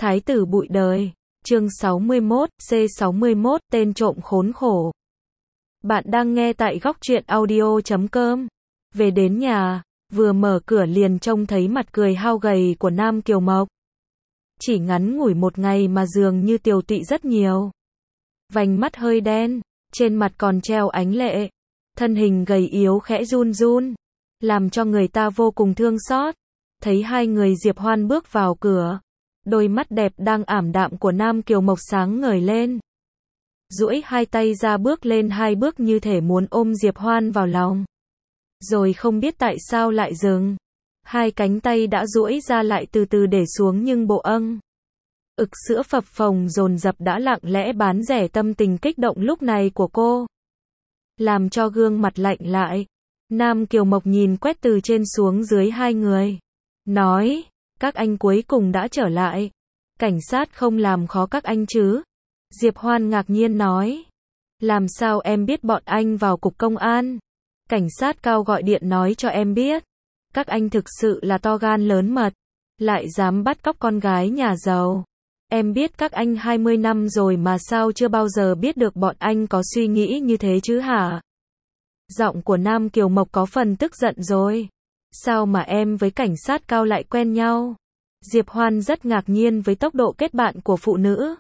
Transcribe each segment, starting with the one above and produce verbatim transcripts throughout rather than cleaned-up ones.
Thái tử bụi đời. Chương sáu mươi mốt, C sáu mươi mốt, tên trộm khốn khổ. Bạn đang nghe tại góc truyện audio chấm com. Về đến nhà, vừa mở cửa liền trông thấy mặt cười hao gầy của Nam Kiều Mộc. Chỉ ngắn ngủi một ngày mà dường như tiều tụy rất nhiều. Vành mắt hơi đen, trên mặt còn treo ánh lệ. Thân hình gầy yếu khẽ run run, làm cho người ta vô cùng thương xót. Thấy hai người Diệp Hoan bước vào cửa, đôi mắt đẹp đang ảm đạm của Nam Kiều Mộc sáng ngời lên. Duỗi hai tay ra bước lên hai bước như thể muốn ôm Diệp Hoan vào lòng. Rồi không biết tại sao lại dừng. Hai cánh tay đã duỗi ra lại từ từ để xuống nhưng bộ âng. Ực sữa phập phồng dồn dập đã lặng lẽ bán rẻ tâm tình kích động lúc này của cô. Làm cho gương mặt lạnh lại. Nam Kiều Mộc nhìn quét từ trên xuống dưới hai người. Nói, các anh cuối cùng đã trở lại. Cảnh sát không làm khó các anh chứ? Diệp Hoan ngạc nhiên nói. Làm sao em biết bọn anh vào cục công an? Cảnh sát cao gọi điện nói cho em biết. Các anh thực sự là to gan lớn mật. Lại dám bắt cóc con gái nhà giàu. Em biết các anh hai mươi năm rồi mà sao chưa bao giờ biết được bọn anh có suy nghĩ như thế chứ hả? Giọng của Nam Kiều Mộc có phần tức giận rồi. Sao mà em với cảnh sát cao lại quen nhau? Diệp Hoan rất ngạc nhiên với tốc độ kết bạn của phụ nữ.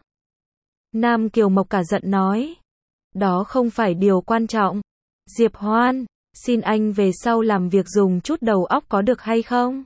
Nam Kiều Mộc cả giận nói. Đó không phải điều quan trọng. Diệp Hoan, xin anh về sau làm việc dùng chút đầu óc có được hay không?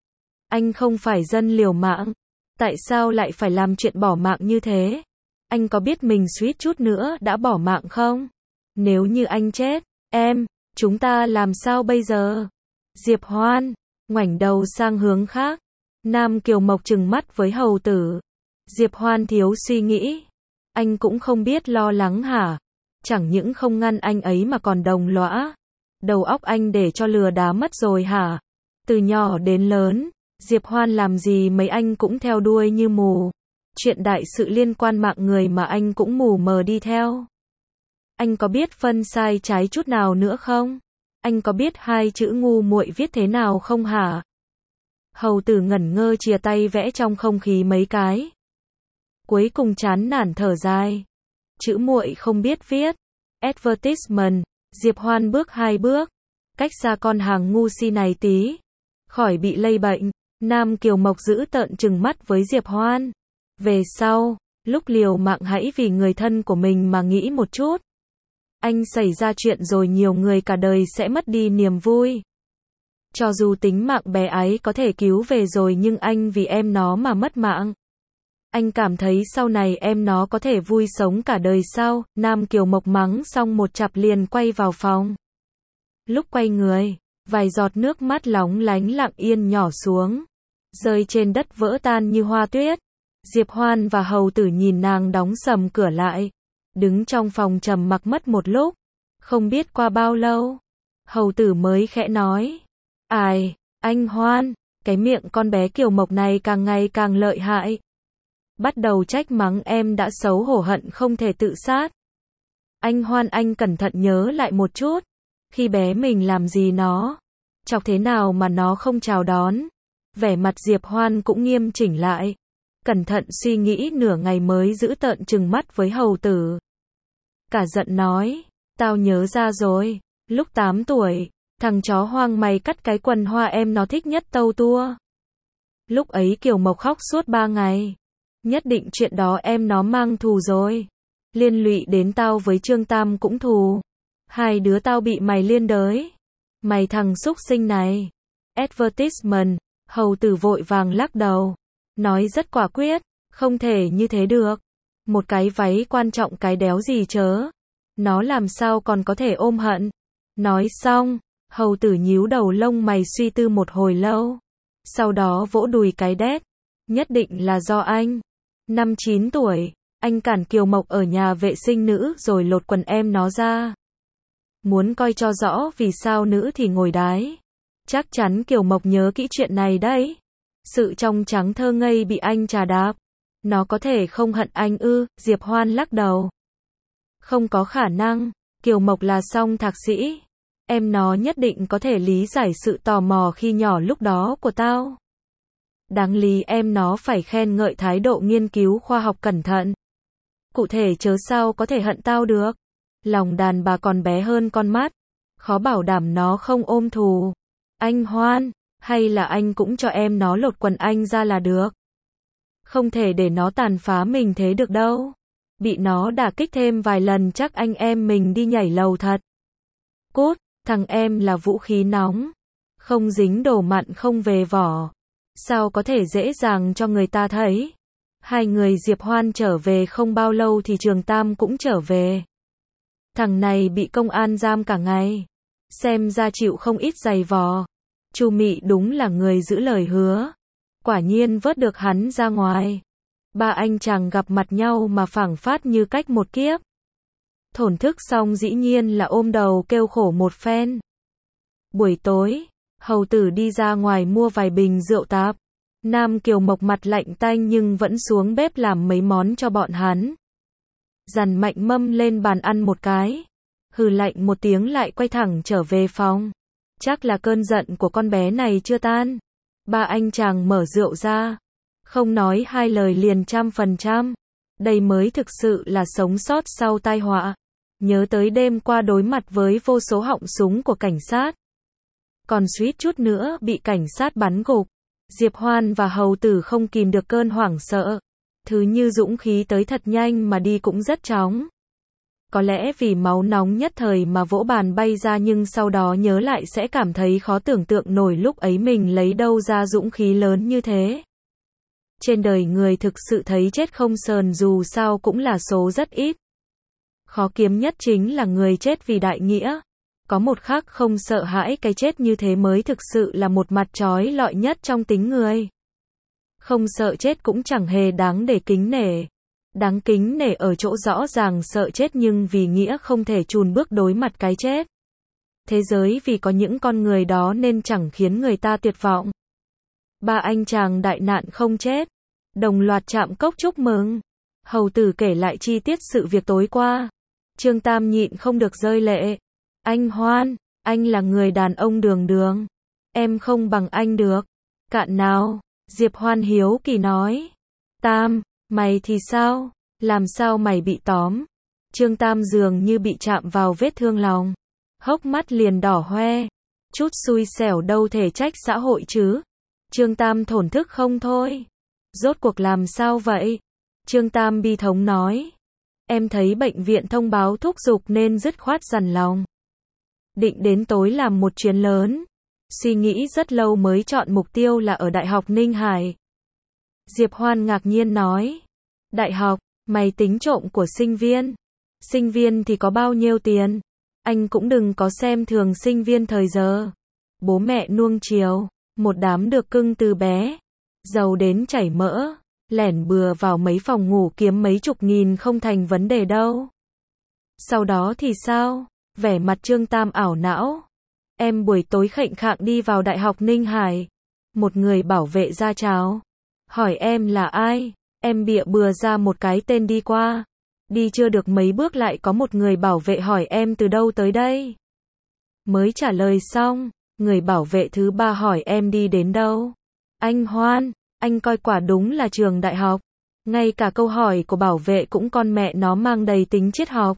Anh không phải dân liều mạng. Tại sao lại phải làm chuyện bỏ mạng như thế? Anh có biết mình suýt chút nữa đã bỏ mạng không? Nếu như anh chết, em, chúng ta làm sao bây giờ? Diệp Hoan, ngoảnh đầu sang hướng khác. Nam Kiều Mộc trừng mắt với hầu tử. Diệp Hoan thiếu suy nghĩ. Anh cũng không biết lo lắng hả? Chẳng những không ngăn anh ấy mà còn đồng lõa. Đầu óc anh để cho lừa đá mất rồi hả? Từ nhỏ đến lớn, Diệp Hoan làm gì mấy anh cũng theo đuôi như mù. Chuyện đại sự liên quan mạng người mà anh cũng mù mờ đi theo. Anh có biết phân sai trái chút nào nữa không? Anh có biết hai chữ ngu muội viết thế nào không hả? Hầu tử ngẩn ngơ chìa tay vẽ trong không khí mấy cái. Cuối cùng chán nản thở dài. Chữ muội không biết viết. Advertisement. Diệp Hoan bước hai bước. Cách xa con hàng ngu si này tí. Khỏi bị lây bệnh. Nam Kiều Mộc giữ tợn trừng mắt với Diệp Hoan. Về sau, lúc liều mạng hãy vì người thân của mình mà nghĩ một chút. Anh xảy ra chuyện rồi nhiều người cả đời sẽ mất đi niềm vui. Cho dù tính mạng bé ấy có thể cứu về rồi nhưng anh vì em nó mà mất mạng. Anh cảm thấy sau này em nó có thể vui sống cả đời sau. Nam Kiều Mộc mắng xong một chặp liền quay vào phòng. Lúc quay người, vài giọt nước mắt lóng lánh lặng yên nhỏ xuống. Rơi trên đất vỡ tan như hoa tuyết. Diệp Hoan và hầu tử nhìn nàng đóng sầm cửa lại. Đứng trong phòng trầm mặc mất một lúc. Không biết qua bao lâu. Hầu tử mới khẽ nói. Ai, anh Hoan, cái miệng con bé Kiều Mộc này càng ngày càng lợi hại. Bắt đầu trách mắng em đã xấu hổ hận không thể tự sát. Anh Hoan anh cẩn thận nhớ lại một chút. Khi bé mình làm gì nó? Chọc thế nào mà nó không chào đón? Vẻ mặt Diệp Hoan cũng nghiêm chỉnh lại. Cẩn thận suy nghĩ nửa ngày mới giữ tợn trừng mắt với hầu tử. Cả giận nói. Tao nhớ ra rồi. Lúc tám tuổi, thằng chó hoang mày cắt cái quần hoa em nó thích nhất tâu tua. Lúc ấy Kiều Mộc khóc suốt ba ngày. Nhất định chuyện đó em nó mang thù rồi. Liên lụy đến tao với Trương Tam cũng thù. Hai đứa tao bị mày liên đới. Mày thằng súc sinh này. Advertisement. Hầu tử vội vàng lắc đầu. Nói rất quả quyết. Không thể như thế được. Một cái váy quan trọng cái đéo gì chớ. Nó làm sao còn có thể ôm hận. Nói xong, hầu tử nhíu đầu lông mày suy tư một hồi lâu. Sau đó vỗ đùi cái đét. Nhất định là do anh. Năm chín tuổi, anh cản Kiều Mộc ở nhà vệ sinh nữ rồi lột quần em nó ra. Muốn coi cho rõ vì sao nữ thì ngồi đái. Chắc chắn Kiều Mộc nhớ kỹ chuyện này đấy. Sự trong trắng thơ ngây bị anh trà đạp. Nó có thể không hận anh ư? Diệp Hoan lắc đầu. Không có khả năng. Kiều Mộc là song thạc sĩ. Em nó nhất định có thể lý giải sự tò mò khi nhỏ lúc đó của tao. Đáng lý em nó phải khen ngợi thái độ nghiên cứu khoa học cẩn thận. Cụ thể chớ sao có thể hận tao được. Lòng đàn bà còn bé hơn con mắt. Khó bảo đảm nó không ôm thù. Anh Hoan, hay là anh cũng cho em nó lột quần anh ra là được. Không thể để nó tàn phá mình thế được đâu. Bị nó đả kích thêm vài lần chắc anh em mình đi nhảy lầu thật. Cút, thằng em là vũ khí nóng. Không dính đồ mặn không về vỏ. Sao có thể dễ dàng cho người ta thấy. Hai người Diệp Hoan trở về không bao lâu thì Trường Tam cũng trở về. Thằng này bị công an giam cả ngày. Xem ra chịu không ít giày vò. Chu Mị đúng là người giữ lời hứa. Quả nhiên vớt được hắn ra ngoài. Ba anh chàng gặp mặt nhau mà phảng phất như cách một kiếp. Thổn thức xong dĩ nhiên là ôm đầu kêu khổ một phen. Buổi tối, hầu tử đi ra ngoài mua vài bình rượu tạp. Nam Kiều Mộc mặt lạnh tanh nhưng vẫn xuống bếp làm mấy món cho bọn hắn. Dằn mạnh mâm lên bàn ăn một cái. Hừ lạnh một tiếng lại quay thẳng trở về phòng. Chắc là cơn giận của con bé này chưa tan. Ba anh chàng mở rượu ra. Không nói hai lời liền trăm phần trăm. Đây mới thực sự là sống sót sau tai họa. Nhớ tới đêm qua đối mặt với vô số họng súng của cảnh sát. Còn suýt chút nữa bị cảnh sát bắn gục. Diệp Hoan và hầu tử không kìm được cơn hoảng sợ. Thứ như dũng khí tới thật nhanh mà đi cũng rất chóng. Có lẽ vì máu nóng nhất thời mà vỗ bàn bay ra nhưng sau đó nhớ lại sẽ cảm thấy khó tưởng tượng nổi lúc ấy mình lấy đâu ra dũng khí lớn như thế. Trên đời người thực sự thấy chết không sờn dù sao cũng là số rất ít. Khó kiếm nhất chính là người chết vì đại nghĩa. Có một khắc không sợ hãi cái chết như thế mới thực sự là một mặt trói lọi nhất trong tính người. Không sợ chết cũng chẳng hề đáng để kính nể. Đáng kính nể ở chỗ rõ ràng sợ chết nhưng vì nghĩa không thể chùn bước đối mặt cái chết. Thế giới vì có những con người đó nên chẳng khiến người ta tuyệt vọng. Ba anh chàng đại nạn không chết. Đồng loạt chạm cốc chúc mừng. Hầu tử kể lại chi tiết sự việc tối qua. Trương Tam nhịn không được rơi lệ. Anh Hoan, anh là người đàn ông đường đường. Em không bằng anh được. Cạn nào? Diệp Hoan hiếu kỳ nói. Tam, mày thì sao? Làm sao mày bị tóm? Trương Tam dường như bị chạm vào vết thương lòng. Hốc mắt liền đỏ hoe. Chút xui xẻo đâu thể trách xã hội chứ. Trương Tam thổn thức không thôi. Rốt cuộc làm sao vậy? Trương Tam bi thống nói. Em thấy bệnh viện thông báo thúc giục nên dứt khoát dằn lòng. Định đến tối làm một chuyến lớn. Suy nghĩ rất lâu mới chọn mục tiêu là ở Đại học Ninh Hải. Diệp Hoan ngạc nhiên nói. Đại học, mày tính trộm của sinh viên. Sinh viên thì có bao nhiêu tiền? Anh cũng đừng có xem thường sinh viên thời giờ. Bố mẹ nuông chiều, một đám được cưng từ bé. Giàu đến chảy mỡ, lẻn bừa vào mấy phòng ngủ kiếm mấy chục nghìn không thành vấn đề đâu. Sau đó thì sao? Vẻ mặt Trương Tam ảo não. Em buổi tối khệnh khạng đi vào Đại học Ninh Hải. Một người bảo vệ ra chào. Hỏi em là ai? Em bịa bừa ra một cái tên đi qua. Đi chưa được mấy bước lại có một người bảo vệ hỏi em từ đâu tới đây. Mới trả lời xong, người bảo vệ thứ ba hỏi em đi đến đâu. Anh Hoan, anh coi quả đúng là trường đại học. Ngay cả câu hỏi của bảo vệ cũng con mẹ nó mang đầy tính triết học.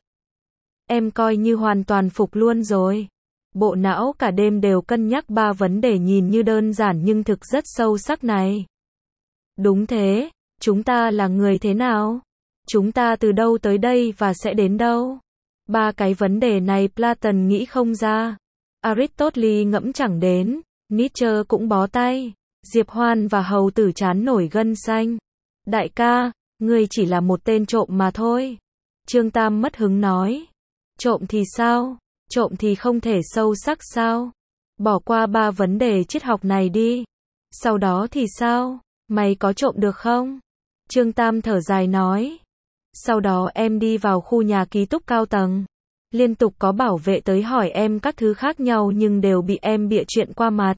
Em coi như hoàn toàn phục luôn rồi. Bộ não cả đêm đều cân nhắc ba vấn đề nhìn như đơn giản nhưng thực rất sâu sắc này. Đúng thế, chúng ta là người thế nào? Chúng ta từ đâu tới đây và sẽ đến đâu? Ba cái vấn đề này Platon nghĩ không ra. Aristotle ngẫm chẳng đến. Nietzsche cũng bó tay. Diệp Hoan và hầu tử chán nổi gân xanh. Đại ca, ngươi chỉ là một tên trộm mà thôi. Trương Tam mất hứng nói. Trộm thì sao? Trộm thì không thể sâu sắc sao? Bỏ qua ba vấn đề triết học này đi. Sau đó thì sao? Mày có trộm được không? Trương Tam thở dài nói. Sau đó em đi vào khu nhà ký túc cao tầng. Liên tục có bảo vệ tới hỏi em các thứ khác nhau nhưng đều bị em bịa chuyện qua mặt.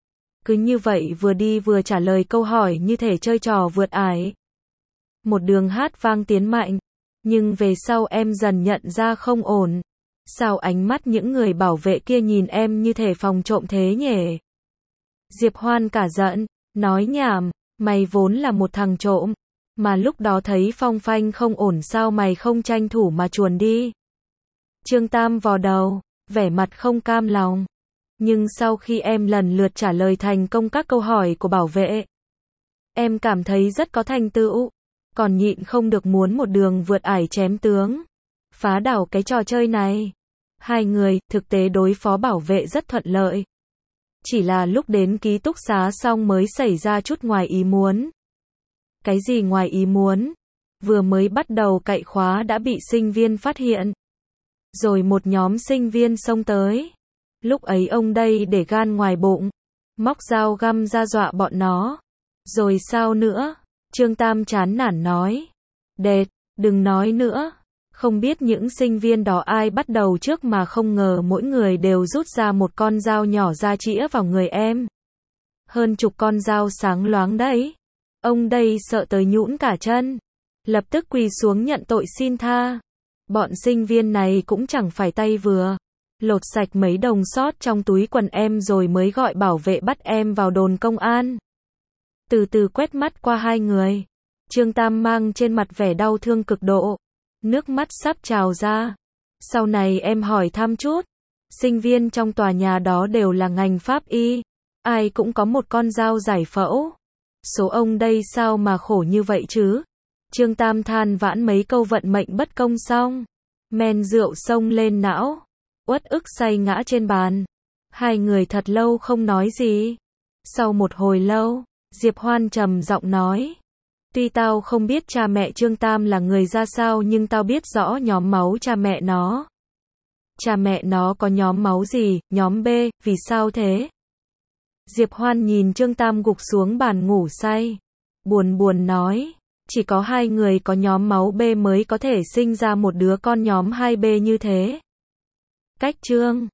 Cứ như vậy vừa đi vừa trả lời câu hỏi như thể chơi trò vượt ải. Một đường hát vang tiến mạnh. Nhưng về sau em dần nhận ra không ổn. Sao ánh mắt những người bảo vệ kia nhìn em như thể phòng trộm thế nhỉ? Diệp Hoan cả giận, nói nhảm, Mày vốn là một thằng trộm, mà lúc đó thấy phong phanh không ổn sao mày không tranh thủ mà chuồn đi. Trương Tam vò đầu, vẻ mặt không cam lòng. Nhưng sau khi em lần lượt trả lời thành công các câu hỏi của bảo vệ, em cảm thấy rất có thành tựu, còn nhịn không được muốn một đường vượt ải chém tướng, phá đảo cái trò chơi này. Hai người, thực tế đối phó bảo vệ rất thuận lợi. Chỉ là lúc đến ký túc xá xong mới xảy ra chút ngoài ý muốn. Cái gì ngoài ý muốn? Vừa mới bắt đầu cậy khóa đã bị sinh viên phát hiện. Rồi một nhóm sinh viên xông tới. Lúc ấy ông đây để gan ngoài bụng, móc dao găm ra dọa bọn nó. Rồi sao nữa? Trương Tam chán nản nói. Đệt, đừng nói nữa. Không biết những sinh viên đó ai bắt đầu trước mà không ngờ mỗi người đều rút ra một con dao nhỏ ra chĩa vào người em. Hơn chục con dao sáng loáng đấy. Ông đây sợ tới nhũn cả chân. Lập tức quỳ xuống nhận tội xin tha. Bọn sinh viên này cũng chẳng phải tay vừa. Lột sạch mấy đồng sót trong túi quần em rồi mới gọi bảo vệ bắt em vào đồn công an. Từ từ quét mắt qua hai người. Trương Tam mang trên mặt vẻ đau thương cực độ. Nước mắt sắp trào ra. Sau này em hỏi thăm chút. Sinh viên trong tòa nhà đó đều là ngành pháp y. Ai cũng có một con dao giải phẫu. Số ông đây sao mà khổ như vậy chứ? Trương Tam than vãn mấy câu vận mệnh bất công xong. Men rượu xông lên não. Uất ức say ngã trên bàn. Hai người thật lâu không nói gì. Sau một hồi lâu, Diệp Hoan trầm giọng nói. Tuy tao không biết cha mẹ Trương Tam là người ra sao nhưng tao biết rõ nhóm máu cha mẹ nó. Cha mẹ nó có nhóm máu gì, nhóm B, vì sao thế? Diệp Hoan nhìn Trương Tam gục xuống bàn ngủ say. Buồn buồn nói, chỉ có hai người có nhóm máu B mới có thể sinh ra một đứa con nhóm hai B như thế. Cách Trương